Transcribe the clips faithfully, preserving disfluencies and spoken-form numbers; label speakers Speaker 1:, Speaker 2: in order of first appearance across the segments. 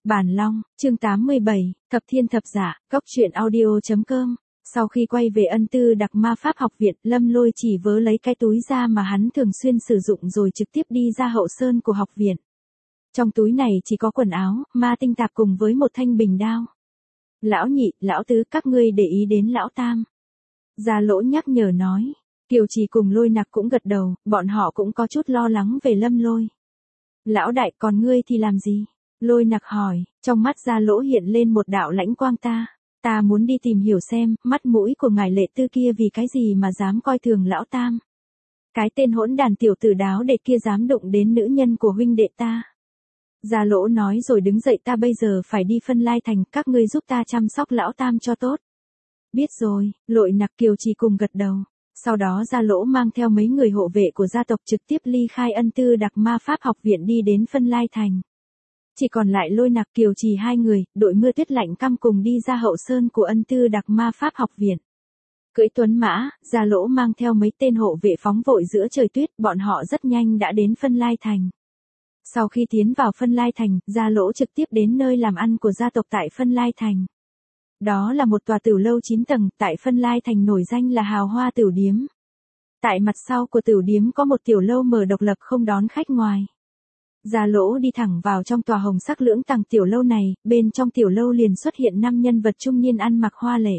Speaker 1: Bản Long, chương tám mươi bảy, Thập Thiên Thập Giả, Cốc truyện audio.com. Sau khi quay về Ân Tư Đặc Ma Pháp học viện, Lâm Lôi chỉ vớ lấy cái túi da mà hắn thường xuyên sử dụng rồi trực tiếp đi ra hậu sơn của học viện. Trong túi này chỉ có quần áo, ma tinh tạp cùng với một thanh bình đao. Lão nhị, lão tứ, các ngươi để ý đến lão tam. Gia Lỗ nhắc nhở nói. Kiều Trì cùng Lôi Nặc cũng gật đầu, bọn họ cũng có chút lo lắng về Lâm Lôi. Lão đại, còn ngươi thì làm gì? Lôi Nặc hỏi, trong mắt Gia Lỗ hiện lên một đạo lãnh quang ta. Ta muốn đi tìm hiểu xem, mắt mũi của ngài Lệ Tư kia vì cái gì mà dám coi thường lão tam. Cái tên hỗn đàn tiểu tử đáo đệ kia dám đụng đến nữ nhân của huynh đệ ta. Gia Lỗ nói rồi đứng dậy, ta bây giờ phải đi Phân Lai Thành, các ngươi giúp ta chăm sóc lão tam cho tốt. Biết rồi, Lôi Nặc Kiều Trì cùng gật đầu. Sau đó Gia Lỗ mang theo mấy người hộ vệ của gia tộc trực tiếp ly khai Ân Tư Đặc Ma Pháp học viện đi đến Phân Lai Thành. Chỉ còn lại Lôi Nặc Kiều Trì hai người, đội Mưa Tuyết lạnh căm cùng đi ra hậu sơn của Ân Tư Đặc Ma Pháp học viện. Cưỡi tuấn mã, Gia Lỗ mang theo mấy tên hộ vệ phóng vội giữa trời tuyết, bọn họ rất nhanh đã đến Phân Lai Thành. Sau khi tiến vào Phân Lai Thành, Gia Lỗ trực tiếp đến nơi làm ăn của gia tộc tại Phân Lai Thành. Đó là một tòa tửu lâu chín tầng, tại Phân Lai Thành nổi danh là Hào Hoa Tửu Điếm. Tại mặt sau của tửu điếm có một tiểu lâu mở độc lập không đón khách ngoài. Gia Lỗ đi thẳng vào trong tòa hồng sắc lưỡng tầng tiểu lâu này, bên trong tiểu lâu liền xuất hiện năm nhân vật trung niên ăn mặc hoa lệ.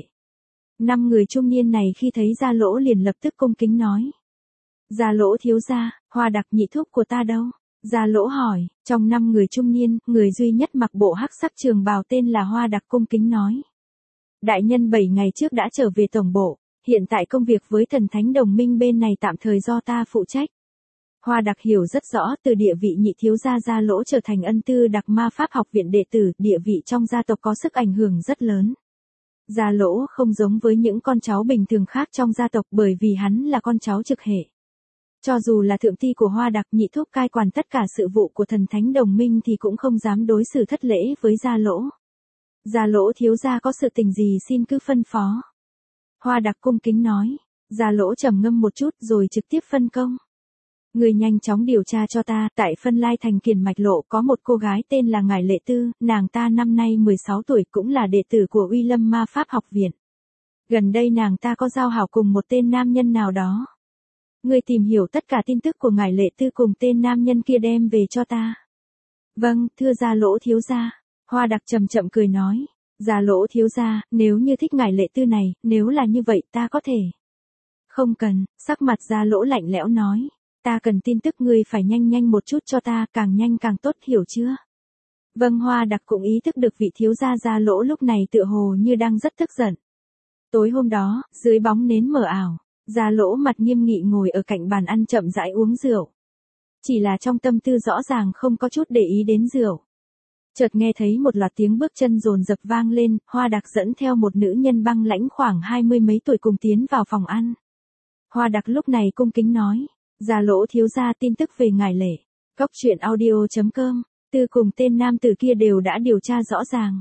Speaker 1: Năm người trung niên này khi thấy Gia Lỗ liền lập tức cung kính nói. Gia Lỗ thiếu gia, Hoa Đặc nhị thúc của ta đâu? Gia Lỗ hỏi, trong năm người trung niên, người duy nhất mặc bộ hắc sắc trường bào tên là Hoa Đặc cung kính nói. Đại nhân bảy ngày trước đã trở về tổng bộ, hiện tại công việc với thần thánh đồng minh bên này tạm thời do ta phụ trách. Hoa Đặc hiểu rất rõ, từ địa vị nhị thiếu gia Gia Lỗ trở thành Ân Tư Đặc Ma Pháp học viện đệ tử, địa vị trong gia tộc có sức ảnh hưởng rất lớn. Gia Lỗ không giống với những con cháu bình thường khác trong gia tộc bởi vì hắn là con cháu trực hệ. Cho dù là thượng ty của Hoa Đặc nhị thúc cai quản tất cả sự vụ của thần thánh đồng minh thì cũng không dám đối xử thất lễ với Gia Lỗ. Gia Lỗ thiếu gia có sự tình gì xin cứ phân phó. Hoa Đặc cung kính nói. Gia Lỗ trầm ngâm một chút rồi trực tiếp phân công. Người nhanh chóng điều tra cho ta, tại Phân Lai Thành Kiền Mạch Lộ có một cô gái tên là ngài Lệ Tư, nàng ta năm nay mười sáu tuổi, cũng là đệ tử của Uy Lâm Ma Pháp học viện. Gần đây nàng ta có giao hảo cùng một tên nam nhân nào đó. Người tìm hiểu tất cả tin tức của ngài Lệ Tư cùng tên nam nhân kia đem về cho ta. Vâng, thưa Gia Lỗ thiếu gia. Hoa Đặc chậm chậm cười nói. Gia Lỗ thiếu gia, nếu như thích ngài Lệ Tư này, nếu là như vậy ta có thể. Không cần, sắc mặt Gia Lỗ lạnh lẽo nói. Ta cần tin tức, ngươi phải nhanh nhanh một chút cho ta, càng nhanh càng tốt, hiểu chưa? Vâng. Hoa Đặc cũng ý thức được vị thiếu gia Gia Lỗ lúc này tựa hồ như đang rất tức giận. Tối hôm đó, dưới bóng nến mờ ảo, Gia Lỗ mặt nghiêm nghị ngồi ở cạnh bàn ăn chậm rãi uống rượu. Chỉ là trong tâm tư rõ ràng không có chút để ý đến rượu. Chợt nghe thấy một loạt tiếng bước chân dồn dập vang lên, Hoa Đặc dẫn theo một nữ nhân băng lãnh khoảng hai mươi mấy tuổi cùng tiến vào phòng ăn. Hoa Đặc lúc này cung kính nói. Gia Lỗ thiếu gia, tin tức về ngài Lệ. Cốc truyện audio.com. Tư cùng tên nam tử kia đều đã điều tra rõ ràng.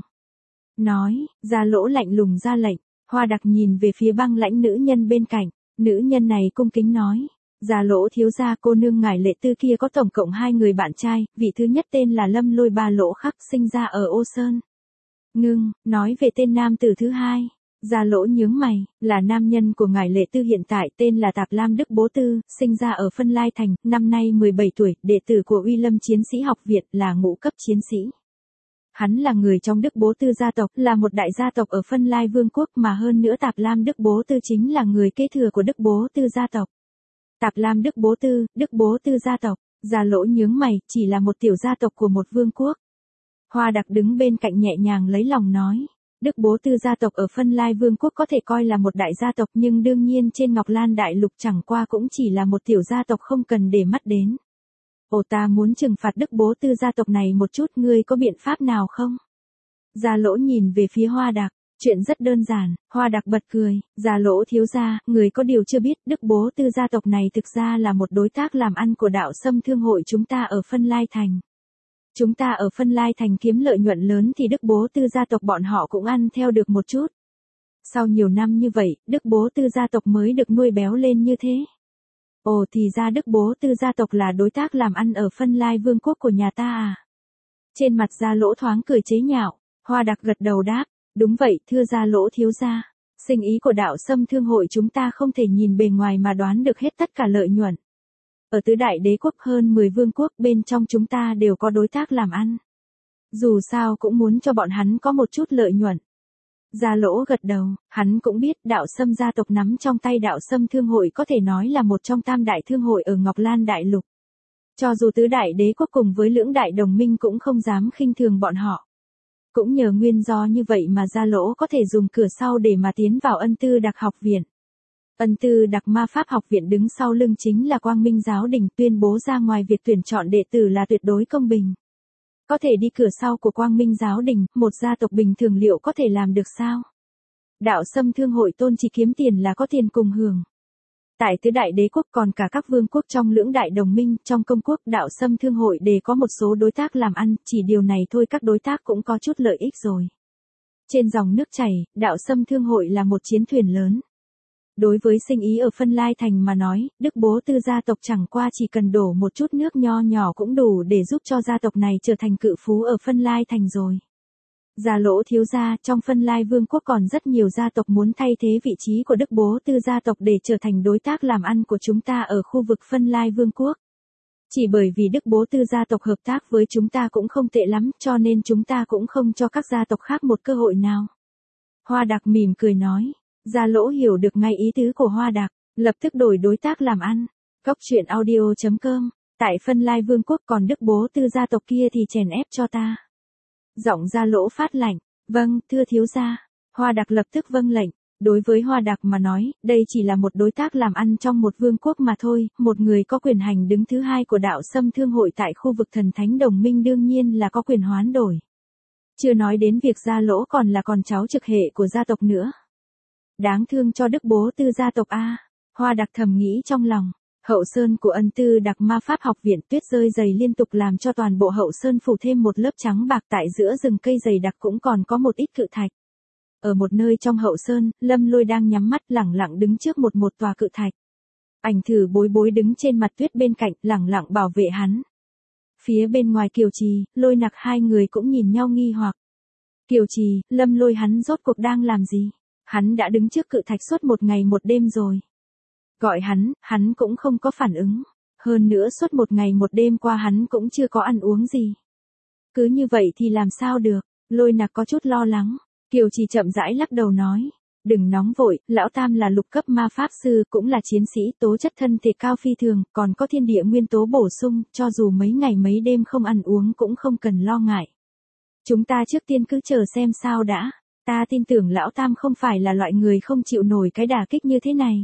Speaker 1: Nói, Gia Lỗ lạnh lùng ra lệnh. Hoa Đặc nhìn về phía băng lãnh nữ nhân bên cạnh. Nữ nhân này cung kính nói. Gia Lỗ thiếu gia, cô nương ngài Lệ Tư kia có tổng cộng hai người bạn trai, vị thứ nhất tên là Lâm Lôi Ba Lỗ Khắc, sinh ra ở Ô Sơn. Ngưng, nói về tên nam tử thứ hai. Gia Lỗ nhướng mày, là nam nhân của ngài Lệ Tư hiện tại tên là Tạp Lam Đức Bố Tư, sinh ra ở Phân Lai Thành, năm nay mười bảy tuổi, đệ tử của Uy Lâm Chiến Sĩ học viện, là ngũ cấp chiến sĩ. Hắn là người trong Đức Bố Tư gia tộc, là một đại gia tộc ở Phân Lai Vương quốc, mà hơn nữa Tạp Lam Đức Bố Tư chính là người kế thừa của Đức Bố Tư gia tộc. Tạp Lam Đức Bố Tư, Đức Bố Tư gia tộc. Gia Lỗ nhướng mày, chỉ là một tiểu gia tộc của một vương quốc. Hoa Đặc đứng bên cạnh nhẹ nhàng lấy lòng nói. Đức Bố Tư gia tộc ở Phân Lai Vương quốc có thể coi là một đại gia tộc, nhưng đương nhiên trên Ngọc Lan Đại Lục chẳng qua cũng chỉ là một tiểu gia tộc không cần để mắt đến. Ồ, ta muốn trừng phạt Đức Bố Tư gia tộc này một chút, ngươi có biện pháp nào không? Gia Lỗ nhìn về phía Hoa Đặc. Chuyện rất đơn giản. Hoa Đặc bật cười. Gia Lỗ thiếu gia, người có điều chưa biết, Đức Bố Tư gia tộc này thực ra là một đối tác làm ăn của đạo Sâm Thương hội chúng ta ở Phân Lai Thành. Chúng ta ở Phân Lai Thành kiếm lợi nhuận lớn thì Đức Bố Tư gia tộc bọn họ cũng ăn theo được một chút. Sau nhiều năm như vậy, Đức Bố Tư gia tộc mới được nuôi béo lên như thế. Ồ, thì ra Đức Bố Tư gia tộc là đối tác làm ăn ở Phân Lai Vương quốc của nhà ta à? Trên mặt Gia Lỗ thoáng cười chế nhạo, Hoa Đặc gật đầu đáp, đúng vậy, thưa Gia Lỗ thiếu gia. Sinh ý của đạo Sâm Thương hội chúng ta không thể nhìn bề ngoài mà đoán được hết tất cả lợi nhuận. Ở tứ đại đế quốc hơn mười vương quốc bên trong chúng ta đều có đối tác làm ăn. Dù sao cũng muốn cho bọn hắn có một chút lợi nhuận. Gia Lỗ gật đầu, hắn cũng biết đạo Sâm gia tộc nắm trong tay đạo Sâm Thương hội có thể nói là một trong tam đại thương hội ở Ngọc Lan Đại Lục. Cho dù tứ đại đế quốc cùng với lưỡng đại đồng minh cũng không dám khinh thường bọn họ. Cũng nhờ nguyên do như vậy mà Gia Lỗ có thể dùng cửa sau để mà tiến vào Ân Tư Đặc học viện. Ân Tư Đặc Ma Pháp học viện đứng sau lưng chính là Quang Minh giáo đình, tuyên bố ra ngoài việc tuyển chọn đệ tử là tuyệt đối công bình. Có thể đi cửa sau của Quang Minh giáo đình, một gia tộc bình thường liệu có thể làm được sao? Đạo Sâm Thương hội tôn chỉ kiếm tiền là có tiền cùng hưởng. Tại tứ đại đế quốc còn cả các vương quốc trong lưỡng đại đồng minh, trong công quốc đạo Sâm Thương hội đều có một số đối tác làm ăn, chỉ điều này thôi các đối tác cũng có chút lợi ích rồi. Trên dòng nước chảy, đạo Sâm Thương hội là một chiến thuyền lớn. Đối với sinh ý ở Phân Lai Thành mà nói, Đức Bố Tư gia tộc chẳng qua chỉ cần đổ một chút nước nho nhỏ cũng đủ để giúp cho gia tộc này trở thành cự phú ở Phân Lai Thành rồi. Gia Lỗ thiếu gia, trong Phân Lai Vương quốc còn rất nhiều gia tộc muốn thay thế vị trí của Đức Bố Tư gia tộc để trở thành đối tác làm ăn của chúng ta ở khu vực Phân Lai Vương quốc. Chỉ bởi vì Đức Bố Tư gia tộc hợp tác với chúng ta cũng không tệ lắm, cho nên chúng ta cũng không cho các gia tộc khác một cơ hội nào. Hoa Đặc mỉm cười nói. Gia Lỗ hiểu được ngay ý tứ của Hoa Đặc, lập tức đổi đối tác làm ăn. Cóc truyện audio chấm com, tại Phân Lai Vương quốc còn Đức Bố Tư gia tộc kia thì chèn ép cho ta. Giọng Gia Lỗ phát lạnh, vâng, thưa thiếu gia. Hoa Đặc lập tức vâng lệnh. Đối với Hoa Đặc mà nói, đây chỉ là một đối tác làm ăn trong một vương quốc mà thôi, một người có quyền hành đứng thứ hai của đạo Sâm Thương hội tại khu vực Thần Thánh Đồng Minh đương nhiên là có quyền hoán đổi. Chưa nói đến việc Gia Lỗ còn là con cháu trực hệ của gia tộc nữa. Đáng thương cho Đức Bố Tư gia tộc a. Hoa Đặc thầm nghĩ trong lòng. Hậu sơn của Ân Tư Đặc Ma Pháp học viện, tuyết rơi dày liên tục làm cho toàn bộ hậu sơn phủ thêm một lớp trắng bạc, tại giữa rừng cây dày đặc cũng còn có một ít cự thạch. Ở một nơi trong hậu sơn, Lâm Lôi đang nhắm mắt lẳng lặng đứng trước một một tòa cự thạch. Ảnh Thử Bối Bối đứng trên mặt tuyết bên cạnh, lẳng lặng bảo vệ hắn. Phía bên ngoài Kiều Trì, Lôi Nặc hai người cũng nhìn nhau nghi hoặc. Kiều Trì, Lâm Lôi hắn rốt cuộc đang làm gì? Hắn đã đứng trước cự thạch suốt một ngày một đêm rồi. Gọi hắn, hắn cũng không có phản ứng. Hơn nữa suốt một ngày một đêm qua hắn cũng chưa có ăn uống gì. Cứ như vậy thì làm sao được? Lôi Nặc có chút lo lắng. Kiều Trì chậm rãi lắc đầu nói. Đừng nóng vội, lão tam là lục cấp ma pháp sư, cũng là chiến sĩ, tố chất thân thể cao phi thường, còn có thiên địa nguyên tố bổ sung, cho dù mấy ngày mấy đêm không ăn uống cũng không cần lo ngại. Chúng ta trước tiên cứ chờ xem sao đã. Ta tin tưởng lão tam không phải là loại người không chịu nổi cái đả kích như thế này.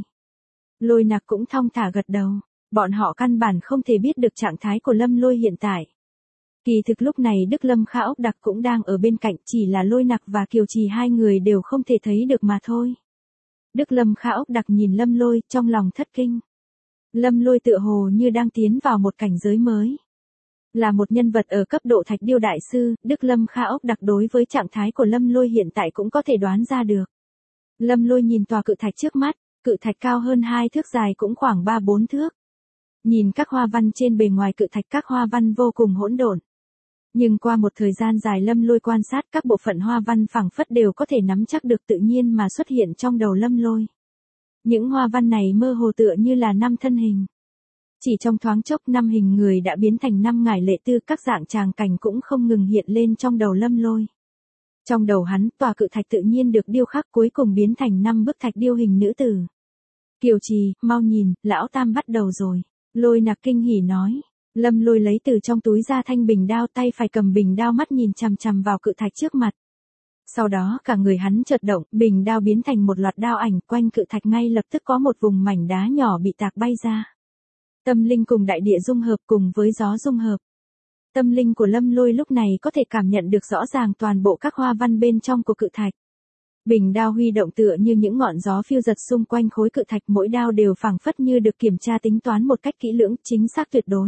Speaker 1: Lôi Nặc cũng thong thả gật đầu. Bọn họ căn bản không thể biết được trạng thái của Lâm Lôi hiện tại. Kỳ thực lúc này Đức Lâm Kha Ốc Đặc cũng đang ở bên cạnh, chỉ là Lôi Nặc và Kiều Trì hai người đều không thể thấy được mà thôi. Đức Lâm Kha Ốc Đặc nhìn Lâm Lôi, trong lòng thất kinh. Lâm Lôi tựa hồ như đang tiến vào một cảnh giới mới. Là một nhân vật ở cấp độ Thạch Điêu Đại Sư, Đức Lâm Kha Ốc Đặc đối với trạng thái của Lâm Lôi hiện tại cũng có thể đoán ra được. Lâm Lôi nhìn tòa cự thạch trước mắt, cự thạch cao hơn hai thước, dài cũng khoảng ba bốn thước. Nhìn các hoa văn trên bề ngoài cự thạch, các hoa văn vô cùng hỗn độn. Nhưng qua một thời gian dài Lâm Lôi quan sát, các bộ phận hoa văn phảng phất đều có thể nắm chắc được tự nhiên mà xuất hiện trong đầu Lâm Lôi. Những hoa văn này mơ hồ tựa như là năm thân hình. Chỉ trong thoáng chốc năm hình người đã biến thành năm ngải lệ tư, các dạng tràng cảnh cũng không ngừng hiện lên trong đầu Lâm Lôi. Trong đầu hắn, tòa cự thạch tự nhiên được điêu khắc cuối cùng biến thành năm bức thạch điêu hình nữ tử. Kiều Trì, mau nhìn, lão tam bắt đầu rồi. Lôi Nặc kinh hỉ nói. Lâm Lôi lấy từ trong túi ra thanh bình đao, tay phải cầm bình đao, mắt nhìn chằm chằm vào cự thạch trước mặt. Sau đó cả người hắn chợt động, bình đao biến thành một loạt đao ảnh, quanh cự thạch ngay lập tức có một vùng mảnh đá nhỏ bị tạc bay ra. Tâm linh cùng đại địa dung hợp cùng với gió dung hợp. Tâm linh của Lâm Lôi lúc này có thể cảm nhận được rõ ràng toàn bộ các hoa văn bên trong của cự thạch. Bình đao huy động tựa như những ngọn gió phiêu giật xung quanh khối cự thạch, mỗi đao đều phảng phất như được kiểm tra tính toán một cách kỹ lưỡng, chính xác tuyệt đối.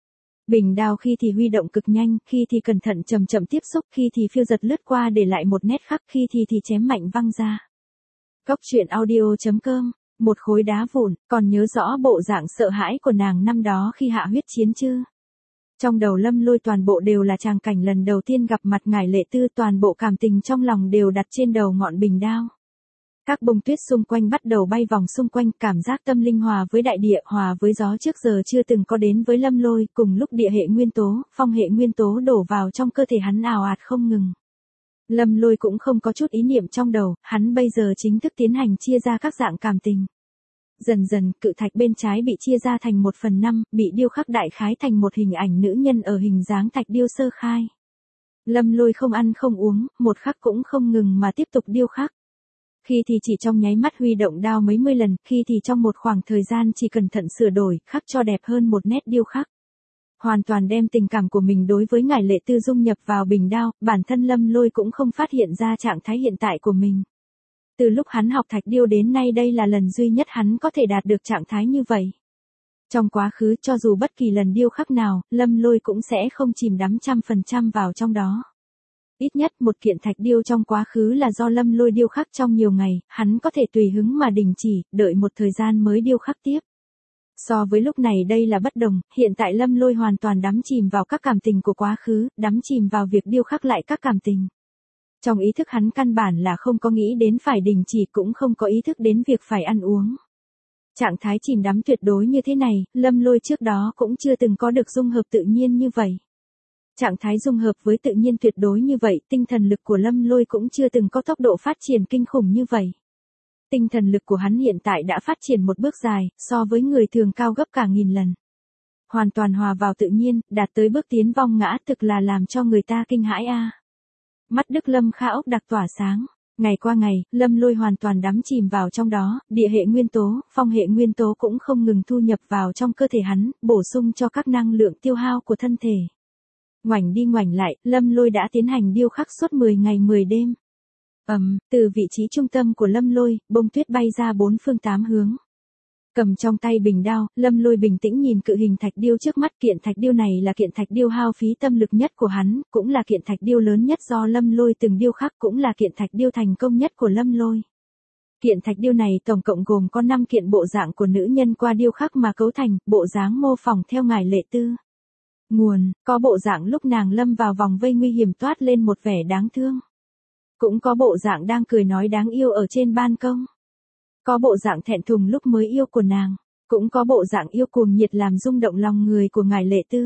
Speaker 1: Bình đao khi thì huy động cực nhanh, khi thì cẩn thận chậm chậm tiếp xúc, khi thì phiêu giật lướt qua để lại một nét khắc, khi thì thì chém mạnh văng ra. Cóc truyện audio chấm com, một khối đá vụn, còn nhớ rõ bộ dạng sợ hãi của nàng năm đó khi hạ huyết chiến chưa? Trong đầu Lâm Lôi toàn bộ đều là tràng cảnh lần đầu tiên gặp mặt Ngải Lệ Tư, toàn bộ cảm tình trong lòng đều đặt trên đầu ngọn bình đao. Các bông tuyết xung quanh bắt đầu bay vòng xung quanh, cảm giác tâm linh hòa với đại địa, hòa với gió trước giờ chưa từng có đến với Lâm Lôi, cùng lúc địa hệ nguyên tố, phong hệ nguyên tố đổ vào trong cơ thể hắn ào ạt không ngừng. Lâm Lôi cũng không có chút ý niệm trong đầu, hắn bây giờ chính thức tiến hành chia ra các dạng cảm tình. Dần dần, cự thạch bên trái bị chia ra thành một phần năm, bị điêu khắc đại khái thành một hình ảnh nữ nhân ở hình dáng thạch điêu sơ khai. Lâm Lôi không ăn không uống, một khắc cũng không ngừng mà tiếp tục điêu khắc. Khi thì chỉ trong nháy mắt huy động đao mấy mươi lần, khi thì trong một khoảng thời gian chỉ cẩn thận sửa đổi, khắc cho đẹp hơn một nét điêu khắc. Hoàn toàn đem tình cảm của mình đối với Ngải Lệ Tư dung nhập vào bình đao, bản thân Lâm Lôi cũng không phát hiện ra trạng thái hiện tại của mình. Từ lúc hắn học thạch điêu đến nay đây là lần duy nhất hắn có thể đạt được trạng thái như vậy. Trong quá khứ cho dù bất kỳ lần điêu khắc nào, Lâm Lôi cũng sẽ không chìm đắm trăm phần trăm vào trong đó. Ít nhất một kiện thạch điêu trong quá khứ là do Lâm Lôi điêu khắc trong nhiều ngày, hắn có thể tùy hứng mà đình chỉ, đợi một thời gian mới điêu khắc tiếp. So với lúc này đây là bất đồng, hiện tại Lâm Lôi hoàn toàn đắm chìm vào các cảm tình của quá khứ, đắm chìm vào việc điêu khắc lại các cảm tình. Trong ý thức hắn căn bản là không có nghĩ đến phải đình chỉ, cũng không có ý thức đến việc phải ăn uống. Trạng thái chìm đắm tuyệt đối như thế này, Lâm Lôi trước đó cũng chưa từng có được dung hợp tự nhiên như vậy. Trạng thái dung hợp với tự nhiên tuyệt đối như vậy, tinh thần lực của Lâm Lôi cũng chưa từng có tốc độ phát triển kinh khủng như vậy. Tinh thần lực của hắn hiện tại đã phát triển một bước dài, so với người thường cao gấp cả nghìn lần. Hoàn toàn hòa vào tự nhiên, đạt tới bước tiến vong ngã, thực là làm cho người ta kinh hãi a. Mắt Đức Lâm Kha ốc đặc tỏa sáng. Ngày qua ngày, Lâm Lôi hoàn toàn đắm chìm vào trong đó, địa hệ nguyên tố, phong hệ nguyên tố cũng không ngừng thu nhập vào trong cơ thể hắn, bổ sung cho các năng lượng tiêu hao của thân thể. Ngoảnh đi ngoảnh lại, Lâm Lôi đã tiến hành điêu khắc suốt mười ngày mười đêm. Ầm, um, từ vị trí trung tâm của Lâm Lôi, bông tuyết bay ra bốn phương tám hướng. Cầm trong tay bình đao, Lâm Lôi bình tĩnh nhìn cự hình thạch điêu trước mắt, kiện thạch điêu này là kiện thạch điêu hao phí tâm lực nhất của hắn, cũng là kiện thạch điêu lớn nhất do Lâm Lôi từng điêu khắc, cũng là kiện thạch điêu thành công nhất của Lâm Lôi. Kiện thạch điêu này tổng cộng gồm có năm kiện bộ dạng của nữ nhân qua điêu khắc mà cấu thành, bộ dáng mô phỏng theo Ngải Lệ Tư. Nguồn, có bộ dạng lúc nàng lâm vào vòng vây nguy hiểm toát lên một vẻ đáng thương. Cũng có bộ dạng đang cười nói đáng yêu ở trên ban công. Có bộ dạng thẹn thùng lúc mới yêu của nàng. Cũng có bộ dạng yêu cuồng nhiệt làm rung động lòng người của Ngải Lệ Tư.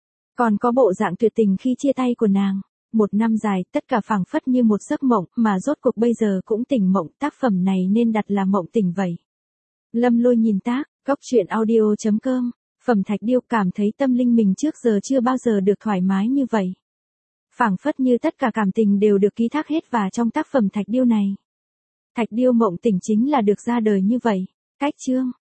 Speaker 1: Còn có bộ dạng tuyệt tình khi chia tay của nàng. Một năm dài, tất cả phảng phất như một giấc mộng, mà rốt cuộc bây giờ cũng tỉnh mộng, tác phẩm này nên đặt là mộng tỉnh vậy. Lâm Lôi nhìn tác, góc truyện audio chấm com. Phẩm thạch điêu, cảm thấy tâm linh mình trước giờ chưa bao giờ được thoải mái như vậy. Phảng phất như tất cả cảm tình đều được ký thác hết vào trong tác phẩm thạch điêu này. Thạch điêu mộng tỉnh chính là được ra đời như vậy. Cách chương